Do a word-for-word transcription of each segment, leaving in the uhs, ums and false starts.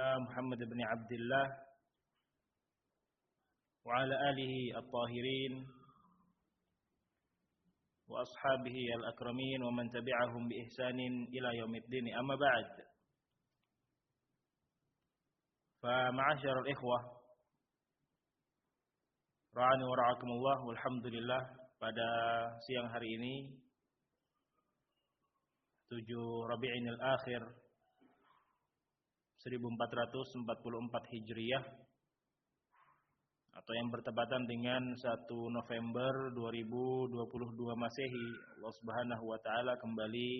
Muhammad bin Abdullah wa ala alihi at-tahirin wa ashabihi al-akramin wa man tabi'ahum bi ihsanin ila yaumiddin. Amma ba'd. Fa ma'asyiral ikhwah ra'ani wa ra'akumullah, walhamdulillah, pada siang hari ini tujuh Rabi'inil Akhir seribu empat ratus empat puluh empat Hijriyah atau yang bertepatan dengan satu November dua ribu dua puluh dua Masehi, Allah Subhanahu wa taala kembali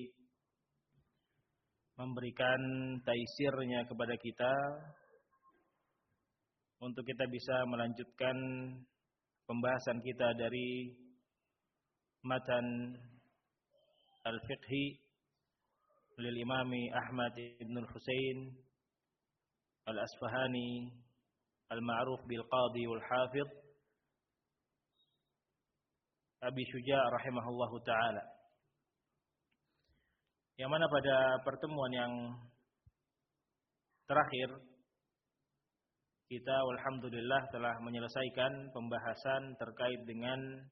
memberikan taisirnya kepada kita untuk kita bisa melanjutkan pembahasan kita dari matan al-fiqhi lil Imami Ahmad ibn al-Husain al-Asfahani al-ma'ruf bil Qadi wal Hafidh Abi Syuja' rahimahullahu taala. Yang mana pada pertemuan yang terakhir kita alhamdulillah telah menyelesaikan pembahasan terkait dengan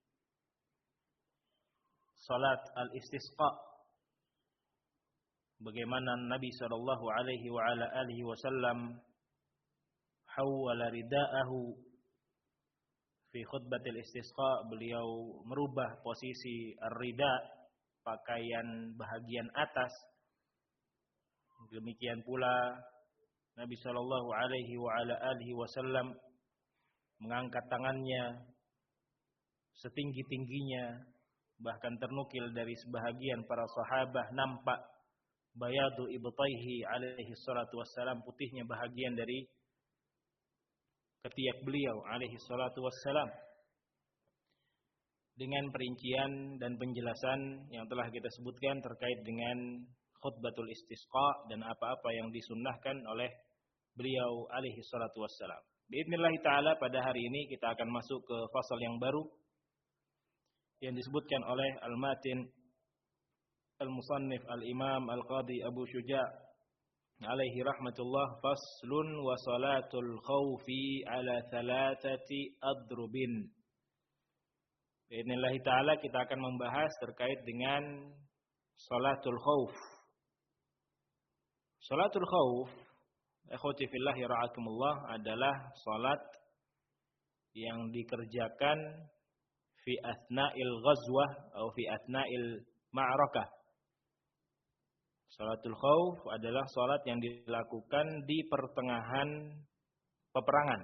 salat al-istisqa. Bagaimana Nabi sallallahu alaihi wa ala alihi wasallam hawwala ridaahu fi khutbatil istisqa, beliau merubah posisi ar-rida, pakaian bahagian atas. Demikian pula Nabi sallallahu alaihi wa ala alihi wasallam mengangkat tangannya setinggi-tingginya, bahkan ternukil dari sebahagian para sahabat nampak bayadu ibtaihi alaihi salatu wassalam, putihnya bahagian dari ketiak beliau alaihi salatu wassalam, dengan perincian dan penjelasan yang telah kita sebutkan terkait dengan khutbatul istisqa dan apa-apa yang disunnahkan oleh beliau alaihi salatu wassalam. Biidznillah taala pada hari ini kita akan masuk ke fasal yang baru yang disebutkan oleh al-matin al-musannif al-imam al-qadi Abu Syuja' alaihi rahmatullah. Faslun wa salatul khawfi ala thalathati adrubin. Biidznillah taala kita akan membahas terkait dengan salatul khawf. Salatul khawf, ikhwati fillah ra'akumullah, adalah salat yang dikerjakan fi athna'il ghazwah atau fi athna'il ma'rakah. Salatul khawf adalah salat yang dilakukan di pertengahan peperangan.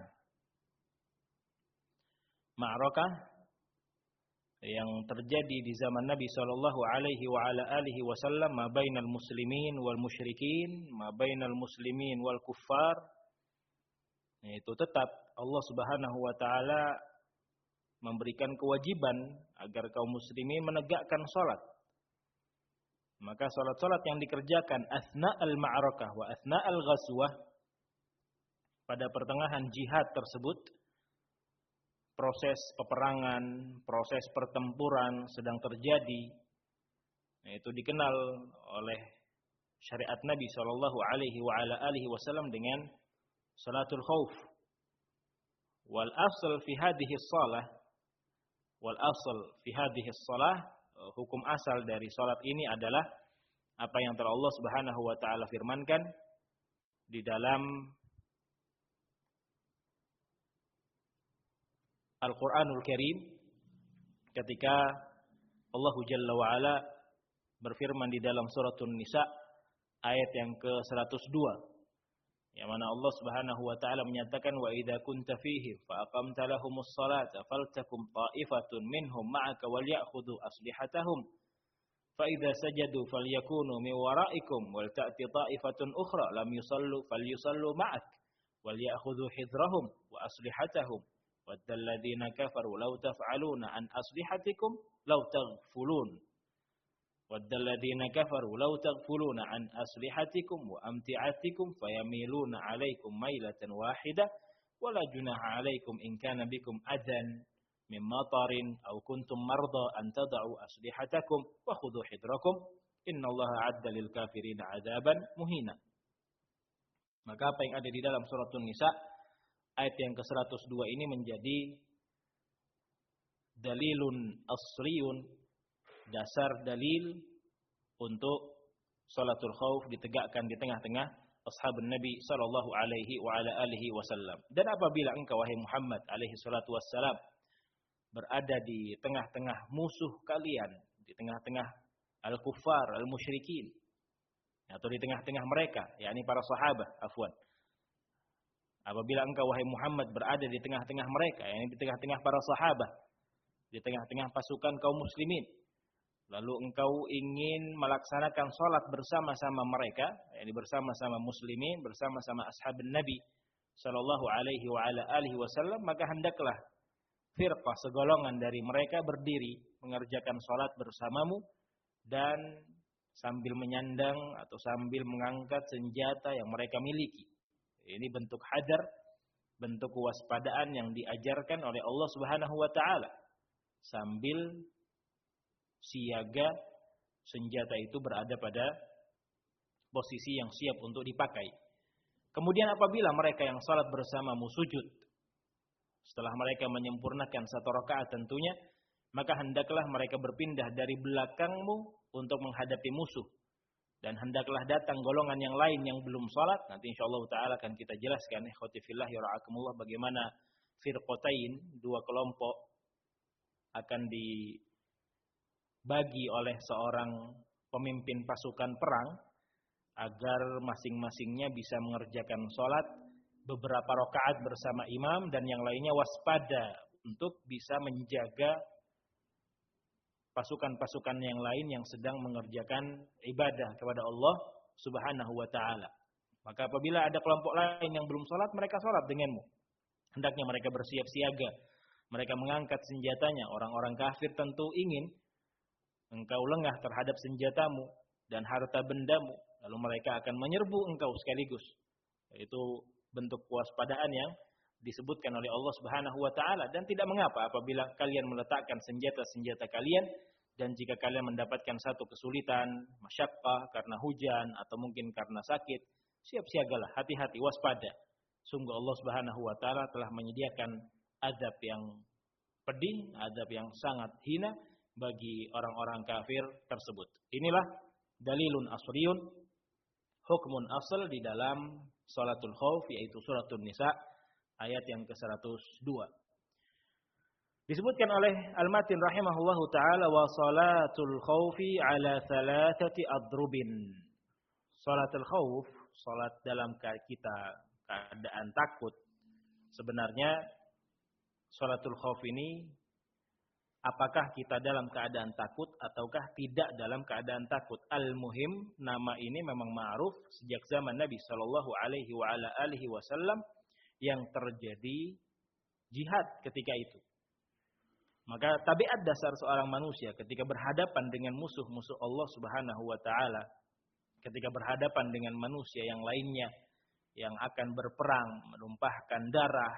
Ma'rakah yang terjadi di zaman Nabi sallallahu alaihi wa ala alihi wasallam, ma bainal muslimin wal musyrikin, ma bainal muslimin wal kuffar. Itu tetap Allah Subhanahu wa taala memberikan kewajiban agar kaum muslimin menegakkan salat. Maka salat-salat yang dikerjakan athna al-ma'rakah wa athna al-ghazwah, pada pertengahan jihad tersebut, proses peperangan, proses pertempuran sedang terjadi, itu dikenal oleh syariat Nabi sallallahu alaihi wa ala alihi wasallam dengan salatul khauf. Wal asl fi hadhihi shalah wal asl fi hadhihi shalah, hukum asal dari salat ini adalah apa yang telah Allah Subhanahu wa taala firmankan di dalam Al-Qur'anul Karim ketika Allah Jalla wa Ala berfirman di dalam suratun Nisa ayat yang ke seratus dua, yang mana Allah Subhanahu wa taala menyatakan, wa idza kunta fihim fa aqamta lahumus salata faltakum ta'ifatun minhum ma'aka walyakhudhu aslihatahum fa idza sajadu falyakunu min wara'ikum wal ta'ti ta'ifatun ukhra lam yusallu falyusallu ma'ak walyakhudhu hidrahum wa aslihatahum waddal ladzina kafaru law taf'aluna an aslihatikum law taghfulun waddal ladzina kafaru law taghfuluna an aslihatikum wa amti'atikum fayamiluna 'alaikum mailatan wahidah wala junaha 'alaikum in kana bikum adan min matarin aw kuntum marda an tad'u aslihatakum wa khudhu hidrakum innallaha 'adda lil kafirin 'adzaban muhina. Maka apa yang ada di dalam surat An-Nisa ayat yang ke seratus dua ini menjadi dalilun asriyun, dasar dalil untuk salatul khauf ditegakkan di tengah-tengah ashabun Nabi sallallahu alaihi wa ala alihi wasallam. Dan apabila engkau wahai Muhammad alaihi salatu wassalam berada di tengah-tengah musuh kalian, di tengah-tengah al-kuffar, al-musyrikin, atau di tengah-tengah mereka, yakni para sahabat, afwan. Apabila engkau wahai Muhammad berada di tengah-tengah mereka, yakni di tengah-tengah para sahabat, di tengah-tengah pasukan kaum muslimin, lalu engkau ingin melaksanakan salat bersama-sama mereka, yakni bersama-sama muslimin, bersama-sama ashabun Nabi sallallahu alaihi wa ala alihi wasallam, maka hendaklah firqah, segolongan dari mereka berdiri mengerjakan salat bersamamu dan sambil menyandang atau sambil mengangkat senjata yang mereka miliki. Ini bentuk hadar, bentuk kewaspadaan yang diajarkan oleh Allah Subhanahu wa taala. Sambil siaga senjata itu berada pada posisi yang siap untuk dipakai. Kemudian apabila mereka yang salat bersamamu sujud, setelah mereka menyempurnakan satu rakaat tentunya, maka hendaklah mereka berpindah dari belakangmu untuk menghadapi musuh. Dan hendaklah datang golongan yang lain yang belum salat. Nanti insyaallah taala akan kita jelaskan, ikhwati fillah ya ra'akumullah, bagaimana firqatain, dua kelompok akan dibagi oleh seorang pemimpin pasukan perang agar masing-masingnya bisa mengerjakan salat beberapa rakaat bersama imam dan yang lainnya waspada untuk bisa menjaga pasukan-pasukan yang lain yang sedang mengerjakan ibadah kepada Allah Subhanahu wa taala. Maka apabila ada kelompok lain yang belum salat, mereka salat denganmu. Hendaknya mereka bersiap siaga. Mereka mengangkat senjatanya. Orang-orang kafir tentu ingin engkau lengah terhadap senjatamu dan harta bendamu. Lalu mereka akan menyerbu engkau sekaligus. Itu bentuk kewaspadaan yang disebutkan oleh Allah Subhanahu wa taala. Dan tidak mengapa apabila kalian meletakkan senjata-senjata kalian dan jika kalian mendapatkan satu kesulitan, masyaqqah karena hujan atau mungkin karena sakit, siap siagalah, hati-hati, waspada. Sungguh Allah Subhanahu wa taala telah menyediakan azab yang pedih, azab yang sangat hina bagi orang-orang kafir tersebut. Inilah dalilun asriyun, hukmun asal di dalam salatul khauf, yaitu surat An-Nisa ayat yang ke seratus dua. Disebutkan oleh Al-Matin rahimahullahu taala, wa salatul khaufi ala thalathati adrubin. Salatul khauf, salat dalam kita keadaan takut. Sebenarnya salatul khauf ini apakah kita dalam keadaan takut ataukah tidak dalam keadaan takut? Al-muhim, nama ini memang ma'ruf sejak zaman Nabi sallallahu alaihi wa ala alihi wasallam yang terjadi jihad ketika itu. Maka tabiat dasar seorang manusia ketika berhadapan dengan musuh-musuh Allah Subhanahu wa taala, ketika berhadapan dengan manusia yang lainnya yang akan berperang, menumpahkan darah,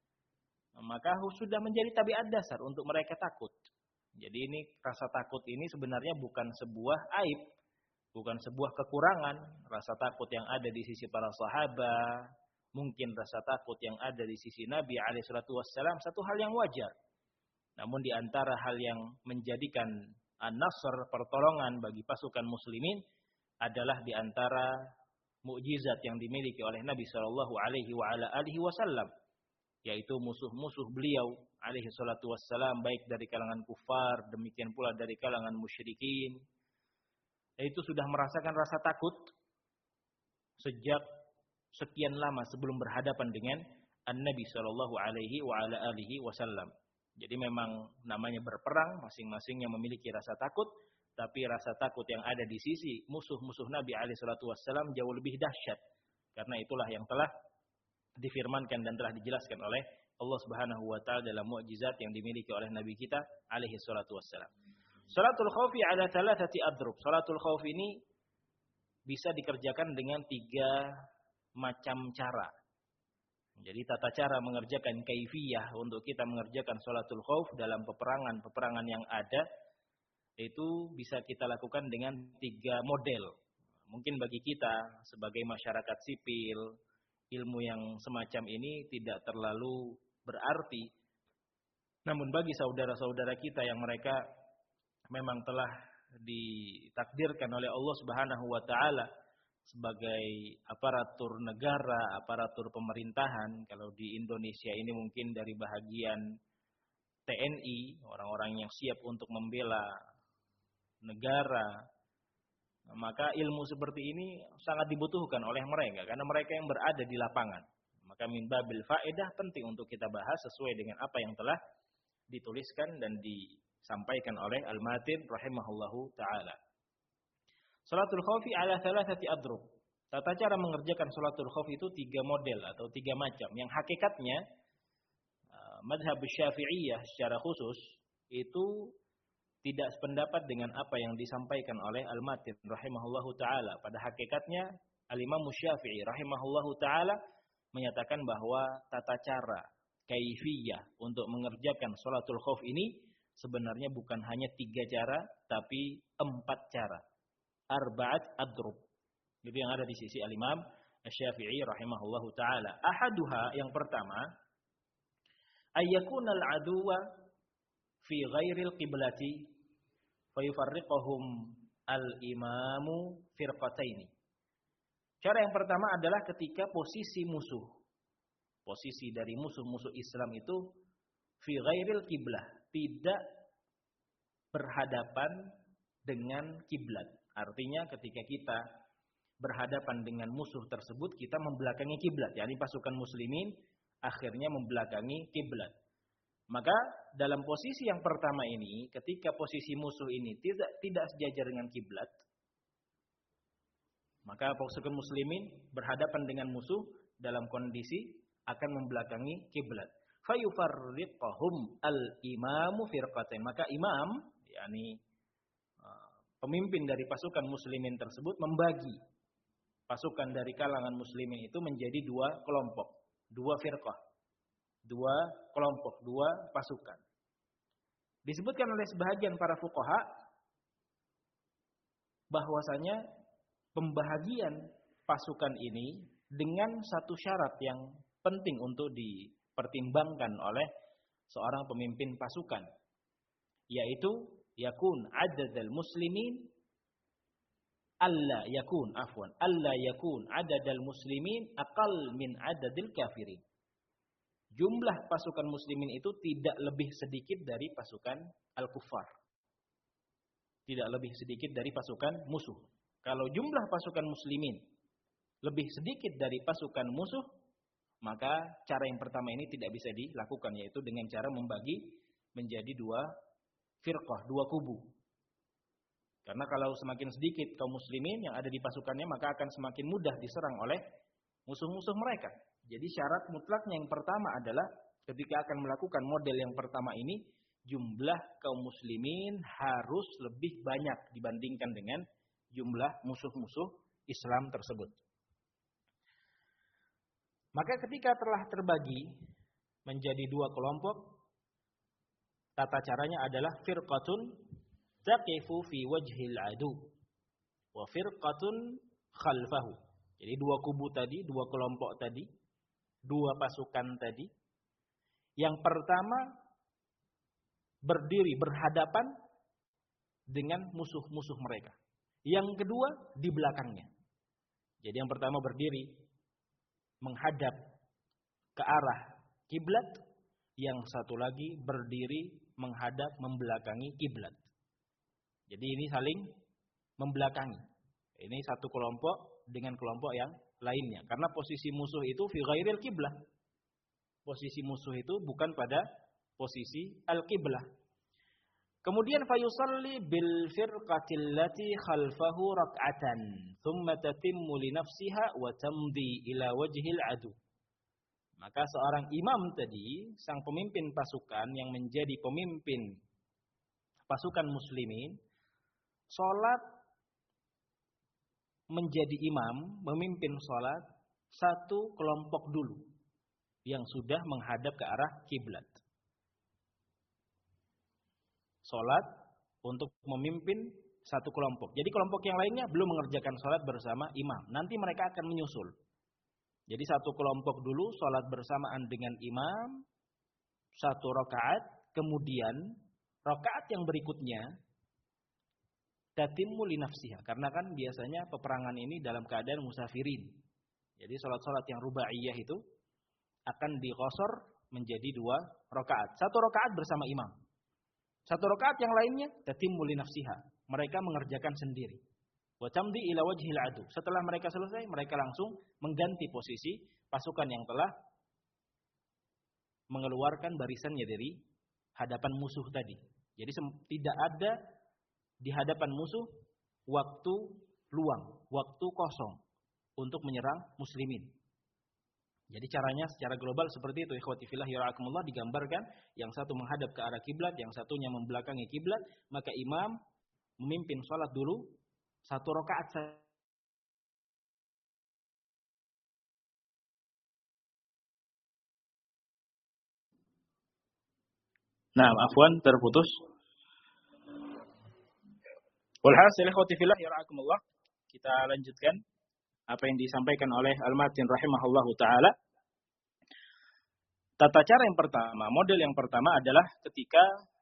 maka sudah menjadi tabiat dasar untuk mereka takut. Jadi ini rasa takut ini sebenarnya bukan sebuah aib, bukan sebuah kekurangan. Rasa takut yang ada di sisi para sahabat, mungkin rasa takut yang ada di sisi Nabi alaihi salatu wassalam, satu hal yang wajar. Namun di antara hal yang menjadikan an-nasr, pertolongan bagi pasukan muslimin adalah di antara mukjizat yang dimiliki oleh Nabi sallallahu alaihi wa ala alihi wasallam, yaitu musuh-musuh beliau alaihi salatu wassalam baik dari kalangan kufar demikian pula dari kalangan musyrikin, itu sudah merasakan rasa takut sejak sekian lama sebelum berhadapan dengan An-Nabi sallallahu alaihi wa ala alihi wasallam. Jadi memang namanya berperang, masing-masingnya memiliki rasa takut, tapi rasa takut yang ada di sisi musuh-musuh Nabi alaihi salatu wassalam jauh lebih dahsyat. Karena itulah yang telah difirmankan dan telah dijelaskan oleh Allah Subhanahu wa taala dalam mukjizat yang dimiliki oleh Nabi kita alaihi salatu wassalam. Salatul khaufi ala thalathati adrub. Salatul khauf ini bisa dikerjakan dengan tiga macam cara. Jadi tata cara mengerjakan kaifiyah untuk kita mengerjakan salatul khauf dalam peperangan-peperangan yang ada itu bisa kita lakukan dengan tiga model. Mungkin bagi kita sebagai masyarakat sipil ilmu yang semacam ini tidak terlalu berarti. Namun bagi saudara-saudara kita yang mereka memang telah ditakdirkan oleh Allah Subhanahu wa taala sebagai aparatur negara, aparatur pemerintahan, kalau di Indonesia ini mungkin dari bahagian T N I, orang-orang yang siap untuk membela negara, maka ilmu seperti ini sangat dibutuhkan oleh mereka karena mereka yang berada di lapangan. Maka min babil faedah penting untuk kita bahas sesuai dengan apa yang telah dituliskan dan disampaikan oleh Al-Matin rahimahullahu taala. Salatul khawfi ala thalathati adrub. Tata cara mengerjakan salatul khauf itu tiga model atau tiga macam. Yang hakikatnya madhab Syafi'iyah secara khusus itu tidak sependapat dengan apa yang disampaikan oleh Al-Matin rahimahullahu taala. Pada hakikatnya Al-Imam Syafi'i rahimahullahu taala menyatakan bahwa tata cara kaifiyah untuk mengerjakan salatul khauf ini sebenarnya bukan hanya tiga cara tapi empat cara. Arba'at adrub. Itu yang ada di sisi Al-Imam Syafi'i rahimahullahu taala. Ahaduha, yang pertama, ayyakuna al-aduwa fi ghairil qiblati fayufarriquhum al-imamu firqataini. Cara yang pertama adalah ketika posisi musuh. Posisi dari musuh-musuh Islam itu fi ghairil qiblah, tidak berhadapan dengan kiblat. Artinya ketika kita berhadapan dengan musuh tersebut, kita membelakangi kiblat. yakni pasukan muslimin akhirnya membelakangi kiblat. Maka dalam posisi yang pertama ini, ketika posisi musuh ini tidak tidak sejajar dengan kiblat, maka pasukan muslimin berhadapan dengan musuh dalam kondisi akan membelakangi kiblat. Fayufarriqahum al-imamu firqatain. Maka imam, yakni pemimpin dari pasukan muslimin tersebut membagi pasukan dari kalangan muslimin itu menjadi dua kelompok, dua firqah, dua kelompok, dua pasukan. Disebutkan oleh sebahagian para fuqaha bahwasanya pembahagian pasukan ini dengan satu syarat yang penting untuk dipertimbangkan oleh seorang pemimpin pasukan, yaitu yakun adadal muslimin alla yakun afwan alla yakun adadal muslimin aqal min adadil kafirin. Jumlah pasukan muslimin itu tidak lebih sedikit dari pasukan al-kuffar. Tidak lebih sedikit dari pasukan musuh. Kalau jumlah pasukan muslimin lebih sedikit dari pasukan musuh, maka cara yang pertama ini tidak bisa dilakukan, yaitu dengan cara membagi menjadi dua firqah, dua kubu. Karena kalau semakin sedikit kaum muslimin yang ada di pasukannya, maka akan semakin mudah diserang oleh musuh-musuh mereka. Jadi syarat mutlaknya yang pertama adalah ketika akan melakukan model yang pertama ini, jumlah kaum muslimin harus lebih banyak dibandingkan dengan jumlah musuh-musuh Islam tersebut. Maka ketika telah terbagi menjadi dua kelompok, tata caranya adalah firqatun taqifu fi wajhil adu wa firqatun khalfahu. Jadi dua kubu tadi, dua kelompok tadi, dua pasukan tadi. Yang pertama berdiri berhadapan dengan musuh-musuh mereka. Yang kedua di belakangnya. Jadi yang pertama berdiri menghadap ke arah kiblat, yang satu lagi berdiri menghadap membelakangi kiblat. Jadi ini saling membelakangi. Ini satu kelompok dengan kelompok yang lainnya. Karena posisi musuh itu fi ghairil kiblah. Posisi musuh itu bukan pada posisi al-kiblah. Kemudian fayusalli bil firqatil lati khalfahu rak'atan, thumma tatimmu li nafsiha wa tamdi ila wajhil adu. Maka seorang imam tadi, sang pemimpin pasukan yang menjadi pemimpin pasukan muslimin, salat menjadi imam, memimpin salat satu kelompok dulu yang sudah menghadap ke arah kiblat. Salat untuk memimpin satu kelompok. Jadi kelompok yang lainnya belum mengerjakan salat bersama imam. Nanti mereka akan menyusul. Jadi satu kelompok dulu sholat bersamaan dengan imam, satu rakaat, kemudian rakaat yang berikutnya tatimmu li nafsiha. Karena kan biasanya peperangan ini dalam keadaan musafirin. Jadi sholat-sholat yang rubaiyah itu akan diqosor menjadi dua rakaat. Satu rakaat bersama imam. Satu rakaat yang lainnya tatimmu li nafsiha. Mereka mengerjakan sendiri. Wa tamdi ila wajhil adu. Setelah mereka selesai, mereka langsung mengganti posisi pasukan yang telah mengeluarkan barisannya dari hadapan musuh tadi. Jadi tidak ada di hadapan musuh waktu luang, waktu kosong untuk menyerang muslimin. Jadi caranya secara global seperti itu. Ikhwati fillah yara'akumullah, digambarkan yang satu menghadap ke arah kiblat, yang satunya membelakangi kiblat, maka imam memimpin salat dulu satu rakaat saja. Nah, afwan terputus. Walhasil ikhwati fillah yara'akumullah, kita lanjutkan apa yang disampaikan oleh Al-Matin rahimahullahu taala. Tata cara yang pertama, model yang pertama adalah ketika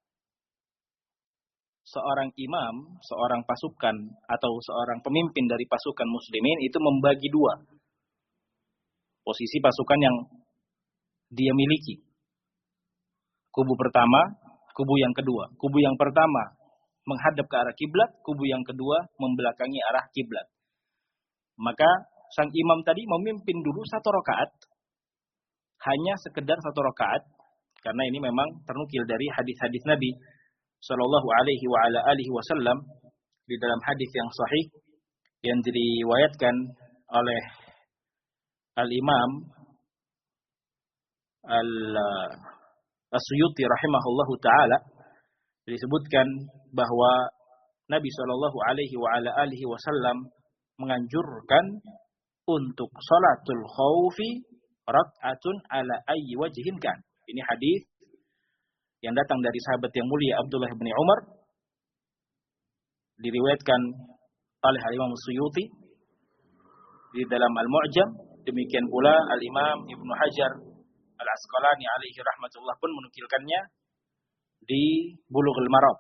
seorang imam, seorang pasukan atau seorang pemimpin dari pasukan muslimin itu membagi dua posisi pasukan yang dia miliki. Kubu pertama, kubu yang kedua. Kubu yang pertama menghadap ke arah kiblat, kubu yang kedua membelakangi arah kiblat. Maka sang imam tadi memimpin dulu satu rakaat, hanya sekedar satu rakaat, karena ini memang ternukil dari hadis-hadis Nabi Sallallahu Alaihi wa ala alihi Wasallam di dalam hadis yang sahih yang diriwayatkan oleh Al-Imam Al-Suyuti rahimahullahu taala, disebutkan bahwa Nabi Sallallahu Alaihi wa ala alihi Wasallam menganjurkan untuk salatul khaufi rak'atun ala ayyi wajhin kan. Ini hadis yang datang dari sahabat yang mulia Abdullah bin Umar, diriwayatkan oleh Al-Imam Suyuti di dalam Al-Mu'jam. Demikian pula Al-Imam Ibnu Hajar Al-Asqalani alaihi rahmatullah pun menukilkannya di Bulughul Maram.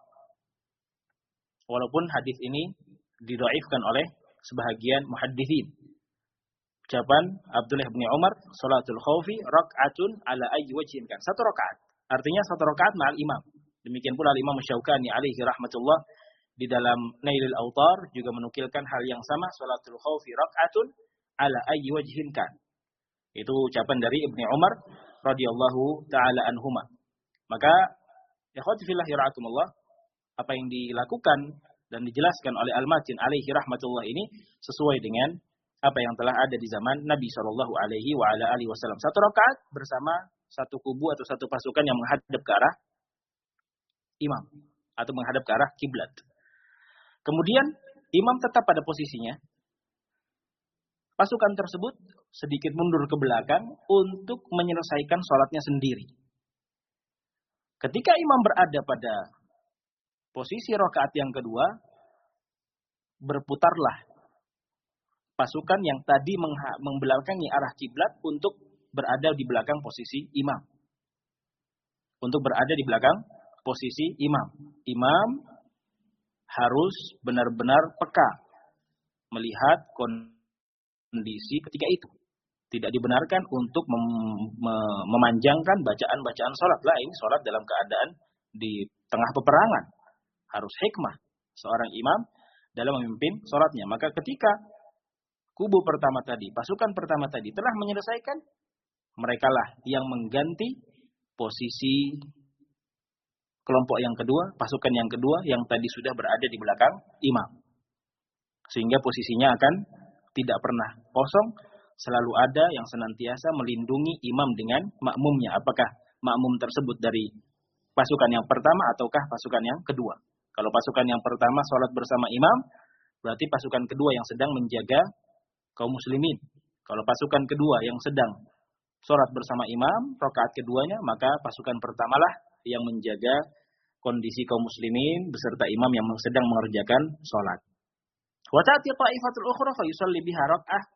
Walaupun hadis ini didhaifkan oleh sebahagian muhadditsin. Ucapan Abdullah bin Umar, salatul khaufi rak'atun ala ayyi wajhin kan. Satu rakaat. Artinya satu rakaat ma'al imam. Demikian pula Imam Syaukani alaihi rahmatullah di dalam Nailul Autar juga menukilkan hal yang sama, salatul khaufi rak'atun ala ayyi wajhin kan. Itu ucapan dari Ibnu Umar radhiyallahu taala anhuma. Maka ikhwati fillah yara'akumullah, apa yang dilakukan dan dijelaskan oleh Al-Matin alaihi rahmatullah ini sesuai dengan apa yang telah ada di zaman Nabi sallallahu alaihi wa ala alihi wasallam. Satu rakaat bersama satu kubu atau satu pasukan yang menghadap ke arah imam atau menghadap ke arah kiblat. Kemudian imam tetap pada posisinya. Pasukan tersebut sedikit mundur ke belakang untuk menyelesaikan sholatnya sendiri. Ketika imam berada pada posisi rakaat yang kedua, berputarlah pasukan yang tadi membelakangi arah kiblat untuk berada di belakang posisi imam. Untuk berada di belakang posisi imam. Imam harus benar-benar peka melihat kondisi ketika itu. Tidak dibenarkan untuk mem- mem- memanjangkan bacaan-bacaan sholat. Lah, ini sholat dalam keadaan di tengah peperangan. Harus hikmah seorang imam dalam memimpin sholatnya. Maka ketika kubu pertama tadi, pasukan pertama tadi telah menyelesaikan, merekalah yang mengganti posisi kelompok yang kedua, pasukan yang kedua yang tadi sudah berada di belakang imam. Sehingga posisinya akan tidak pernah kosong, selalu ada yang senantiasa melindungi imam dengan makmumnya. Apakah makmum tersebut dari pasukan yang pertama ataukah pasukan yang kedua? Kalau pasukan yang pertama sholat bersama imam, berarti pasukan kedua yang sedang menjaga kaum muslimin. Kalau pasukan kedua yang sedang sholat bersama imam, rakaat keduanya, maka pasukan pertamalah yang menjaga kondisi kaum muslimin beserta imam yang sedang mengerjakan sholat. Wa ta'ti ta'ifatul ukhra fa yusalli biha rak'ah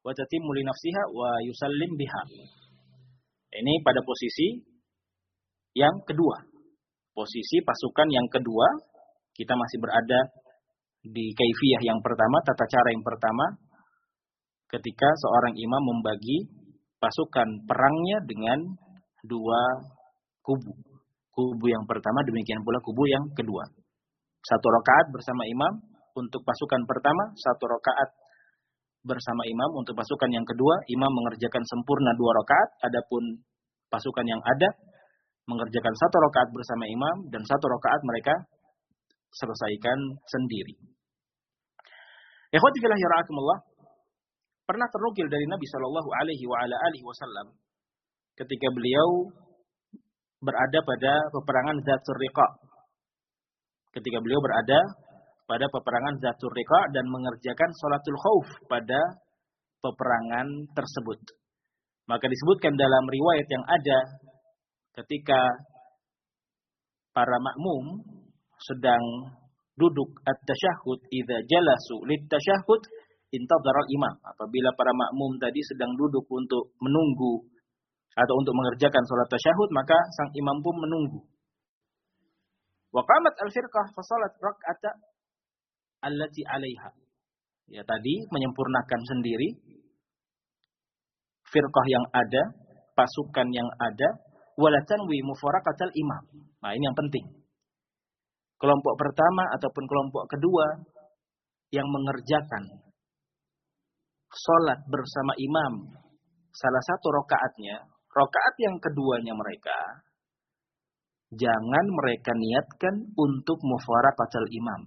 wa tatimmu li nafsiha wa yusallim biha. Ini pada posisi yang kedua. Posisi pasukan yang kedua, kita masih berada di kaifiyah yang pertama, tata cara yang pertama, ketika seorang imam membagi pasukan perangnya dengan dua kubu. Kubu yang pertama, demikian pula kubu yang kedua. Satu rakaat bersama imam untuk pasukan pertama, satu rakaat bersama imam untuk pasukan yang kedua. Imam mengerjakan sempurna dua rakaat, adapun pasukan yang ada mengerjakan satu rakaat bersama imam dan satu rakaat mereka selesaikan sendiri. Ikhwati fillah yara'akumullah, pernah ternukil dari Nabi Shallallahu Alaihi Wasallam ketika beliau berada pada peperangan Dzatur Riqa. Ketika beliau berada pada peperangan Dzatur Riqa dan mengerjakan sholatul khauf pada peperangan tersebut. Maka disebutkan dalam riwayat yang ada ketika para makmum sedang duduk at-tasyahhud, idza jalasu lit-tasyahhud intadhara al-imam. Apabila para makmum tadi sedang duduk untuk menunggu atau untuk mengerjakan salat tasyahud, maka sang imam pun menunggu. Wa qamat al-firqah fa salat rak'ata allati 'alaiha. Ya, tadi menyempurnakan sendiri firqah yang ada, pasukan yang ada, wala tanwi mufaraqatal imam. Nah, ini yang penting. Kelompok pertama ataupun kelompok kedua yang mengerjakan salat bersama imam salah satu rakaatnya, rakaat yang keduanya mereka, jangan mereka niatkan untuk mufaraqatul imam.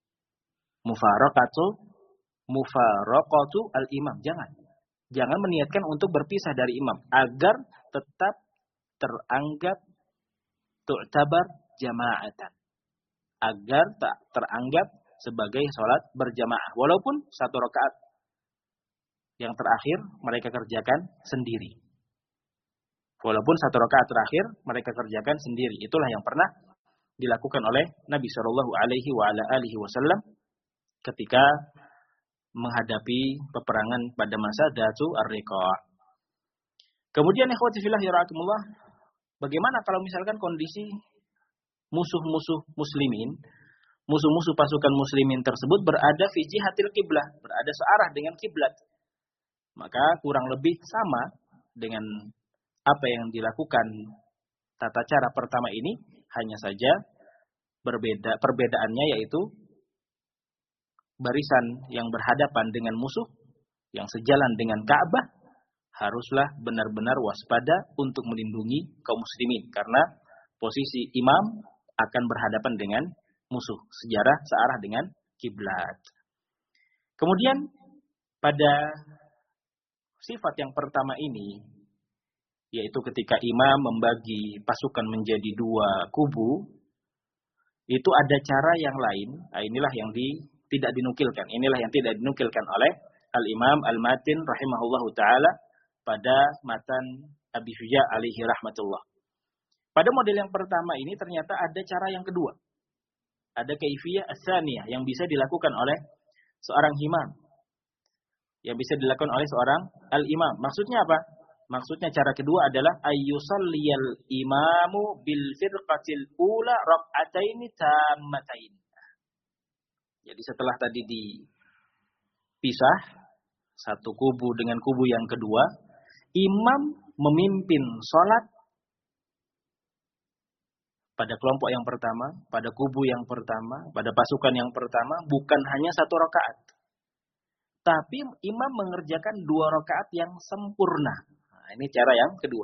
Mufaraqatu mufaraqatu al-imam, jangan. Jangan meniatkan untuk berpisah dari imam agar tetap teranggap tu'tabar jama'atan. Agar tak teranggap sebagai salat berjamaah walaupun satu rakaat yang terakhir mereka kerjakan sendiri. Walaupun satu rakaat terakhir mereka kerjakan sendiri. Itulah yang pernah dilakukan oleh Nabi Shallallahu Alaihi Wasallam ketika menghadapi peperangan pada masa Dzatur Riqa. Kemudian ikhwati fillah yarahmatullah, bagaimana kalau misalkan kondisi musuh-musuh muslimin, musuh-musuh pasukan muslimin tersebut berada fi jihatil qiblah, berada searah dengan kiblat? Maka kurang lebih sama dengan apa yang dilakukan tata cara pertama ini, hanya saja berbeda, perbedaannya yaitu barisan yang berhadapan dengan musuh yang sejalan dengan Ka'bah haruslah benar-benar waspada untuk melindungi kaum muslimin, karena posisi imam akan berhadapan dengan musuh, sejarah searah dengan kiblat. Kemudian pada sifat yang pertama ini, yaitu ketika imam membagi pasukan menjadi dua kubu, itu ada cara yang lain. Nah, inilah yang di, tidak dinukilkan. Inilah yang tidak dinukilkan oleh Al-Imam Al-Matin rahimahullahu ta'ala pada matan Abi Syuja alaihi rahmatullah. Pada model yang pertama ini ternyata ada cara yang kedua. Ada kaifiyah as-saniyah yang bisa dilakukan oleh seorang imam. Yang bisa dilakukan oleh seorang al-imam. Maksudnya apa? Maksudnya cara kedua adalah ayyusalliyal imamu bil firqatil ula rak'ataini tammatain. Jadi setelah tadi dipisah satu kubu dengan kubu yang kedua, imam memimpin sholat pada kelompok yang pertama, pada kubu yang pertama, pada pasukan yang pertama, bukan hanya satu rakaat. Tapi imam mengerjakan dua rakaat yang sempurna. Nah, ini cara yang kedua.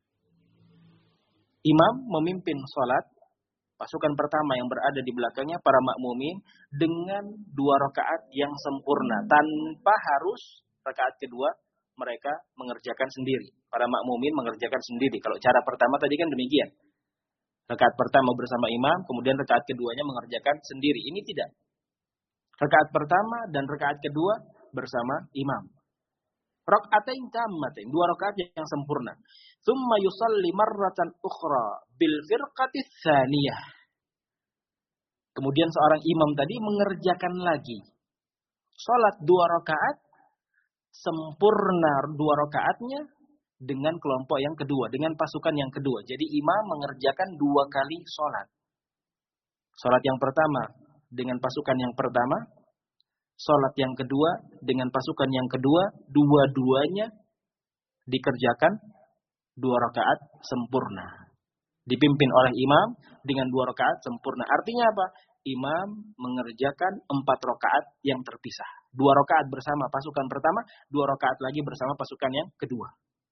Imam memimpin sholat pasukan pertama yang berada di belakangnya, para makmumin, dengan dua rakaat yang sempurna. Tanpa harus rakaat kedua mereka mengerjakan sendiri. Para makmumin mengerjakan sendiri. Kalau cara pertama tadi kan demikian. Rakaat pertama bersama imam, kemudian rakaat keduanya mengerjakan sendiri. Ini tidak. Rakaat pertama dan rakaat kedua bersama imam. Rakaatain tammatain, dua rakaat yang sempurna. Tsumma yusalli marratan ukhra bil firqati tsaniyah. Kemudian seorang imam tadi mengerjakan lagi salat dua rakaat sempurna dua rakaatnya dengan kelompok yang kedua, dengan pasukan yang kedua. Jadi imam mengerjakan dua kali sholat. Sholat yang pertama dengan pasukan yang pertama, sholat yang kedua dengan pasukan yang kedua, dua-duanya dikerjakan dua rakaat sempurna. Dipimpin oleh imam dengan dua rakaat sempurna. Artinya apa? Imam mengerjakan empat rakaat yang terpisah. Dua rakaat bersama pasukan pertama, dua rakaat lagi bersama pasukan yang kedua.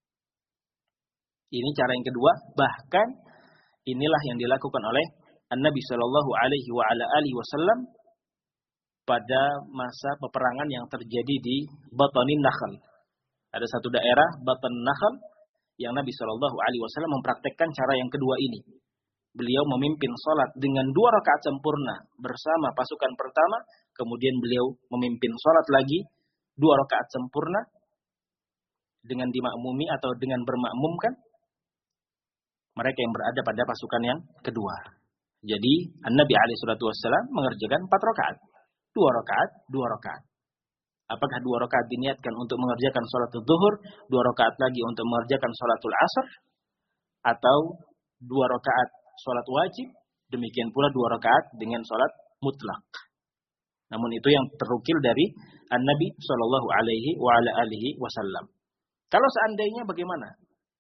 Ini cara yang kedua. Bahkan inilah yang dilakukan oleh An-Nabi Shallallahu Alaihi Wasallam pada masa peperangan yang terjadi di Batanin Nakhal. Ada satu daerah Batan Nakhal yang Nabi Shallallahu Alaihi Wasallam mempraktekkan cara yang kedua ini. Beliau memimpin sholat dengan dua rakaat sempurna bersama pasukan pertama, kemudian beliau memimpin sholat lagi dua rakaat sempurna dengan dimakmumi atau dengan bermakmumkan mereka yang berada pada pasukan yang kedua. Jadi An-Nabi alaihi salatu wassalam mengerjakan empat rakaat, dua rakaat, dua rakaat. Apakah dua rakaat diniatkan untuk mengerjakan sholatul zuhur, dua rakaat lagi untuk mengerjakan sholatul asar, atau dua rakaat sholat wajib, demikian pula dua rakaat dengan sholat mutlak. Namun itu yang terukil dari An-Nabi Shallallahu Alaihi Wasallam. Kalau seandainya bagaimana?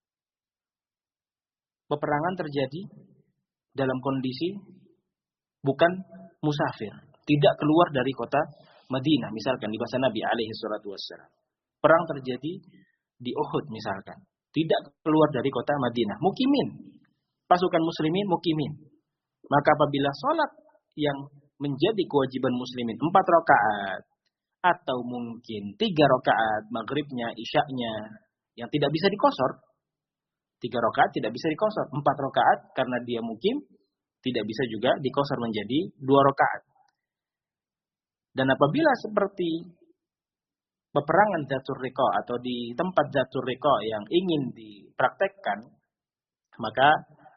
Peperangan terjadi dalam kondisi bukan musafir, tidak keluar dari kota Madinah, misalkan di masa Nabi alaihi salatu wassalam. Perang terjadi di Uhud misalkan, tidak keluar dari kota Madinah, mukimin. Pasukan muslimin mukimin. Maka apabila sholat yang menjadi kewajiban muslimin empat rakaat atau mungkin tiga rakaat maghribnya, isyaknya yang tidak bisa dikosor, tiga rakaat tidak bisa dikosor, empat rakaat karena dia mukim tidak bisa juga dikosor menjadi dua rakaat. Dan apabila seperti peperangan Dzatur Riqa atau di tempat Dzatur Riqa yang ingin dipraktekkan, maka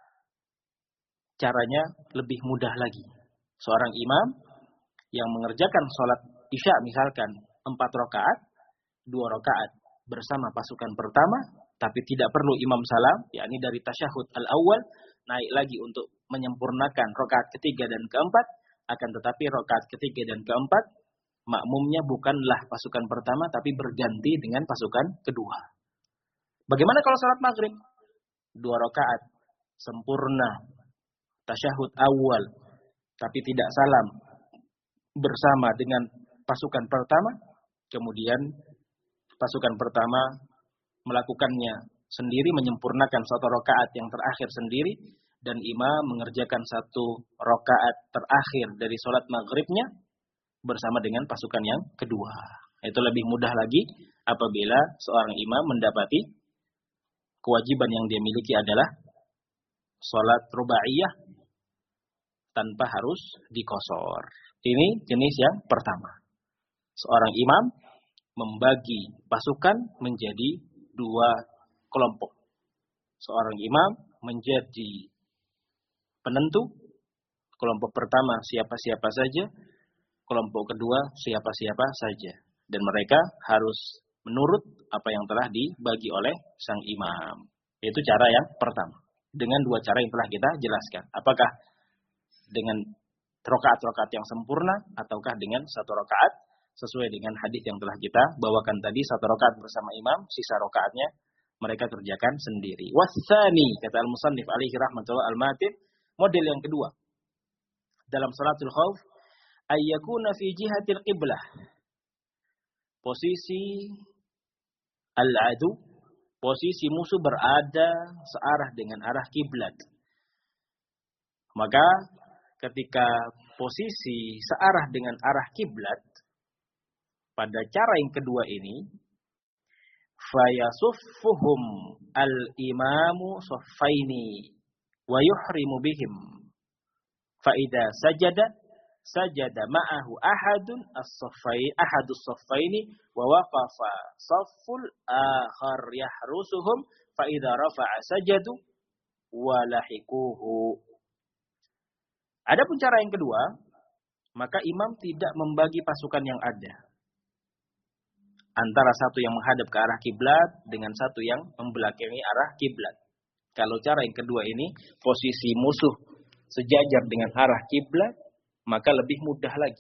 caranya lebih mudah lagi. Seorang imam yang mengerjakan sholat isya misalkan empat rakaat, dua rakaat bersama pasukan pertama, tapi tidak perlu imam salam, yakni dari tasyahud al-awwal naik lagi untuk menyempurnakan rakaat ketiga dan keempat, akan tetapi rakaat ketiga dan keempat makmumnya bukanlah pasukan pertama, tapi berganti dengan pasukan kedua. Bagaimana kalau sholat maghrib? Dua rakaat sempurna, tasyahud awal, tapi tidak salam bersama dengan pasukan pertama, kemudian pasukan pertama melakukannya sendiri, menyempurnakan satu rakaat yang terakhir sendiri, dan imam mengerjakan satu rakaat terakhir dari sholat maghribnya bersama dengan pasukan yang kedua. Itu lebih mudah lagi apabila seorang imam mendapati kewajiban yang dia miliki adalah sholat rubaiyah tanpa harus dikosor. Ini jenis yang pertama. Seorang imam membagi pasukan menjadi dua kelompok. Seorang imam menjadi penentu. Kelompok pertama siapa-siapa saja. Kelompok kedua siapa-siapa saja. Dan mereka harus menurut apa yang telah dibagi oleh sang imam. Itu cara yang pertama. Dengan dua cara yang telah kita jelaskan. Apakah dengan rakaat-rakaat yang sempurna ataukah dengan satu rakaat sesuai dengan hadis yang telah kita bawakan tadi, satu rakaat bersama imam, sisa rakaatnya mereka kerjakan sendiri. Wasani, kata al-musannif alaihi rahmatullah al-matib, model yang kedua dalam salatul khauf, ayyakuna fi jihatil qiblah, posisi al-adu, posisi musuh berada searah dengan arah kiblat. Maka ketika posisi searah dengan arah kiblat, pada cara yang kedua ini, fayasuffuhum al-imamu saffaini wa yuhrimu bihim. Fa idza sajada sajada ma'ahu ahadun as-saffai ahadus saffaini wa waqafa safful akhar yahrusuhum fa idza rafa'a sajadu wa lahiquhu. Adapun cara yang kedua, maka imam tidak membagi pasukan yang ada. antara satu yang menghadap ke arah kiblat dengan satu yang membelakangi arah kiblat. Kalau cara yang kedua ini, posisi musuh sejajar dengan arah kiblat, maka lebih mudah lagi.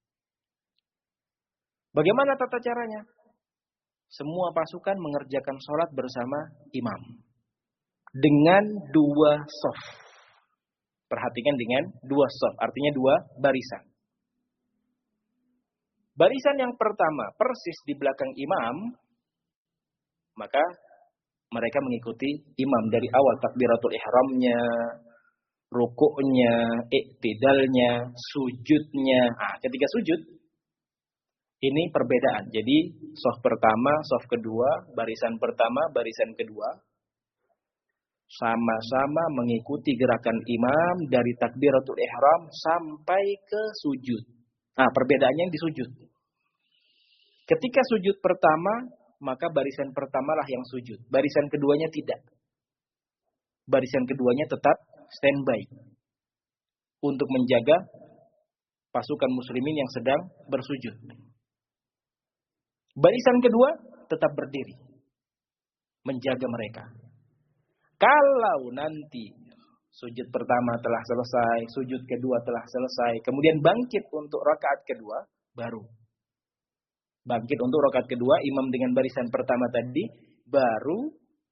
Bagaimana tata caranya? Semua pasukan mengerjakan sholat bersama imam. Dengan dua shaf. Perhatikan, dengan dua shaf, artinya dua barisan. Barisan yang pertama persis di belakang imam, maka mereka mengikuti imam dari awal takbiratul ihramnya, rukuknya, iktidalnya, sujudnya. Nah, ketika sujud, ini perbedaan. Jadi, shaf pertama, shaf kedua, barisan pertama, barisan kedua, sama-sama mengikuti gerakan imam dari takbiratul ihram sampai ke sujud. Nah, perbedaannya yang di sujud. Ketika sujud pertama, maka barisan pertamalah yang sujud. Barisan keduanya tidak. Barisan keduanya tetap standby untuk menjaga pasukan muslimin yang sedang bersujud. Barisan kedua tetap berdiri menjaga mereka. Kalau nanti sujud pertama telah selesai, sujud kedua telah selesai, kemudian bangkit untuk rakaat kedua, baru bangkit untuk rakaat kedua, imam dengan barisan pertama tadi, baru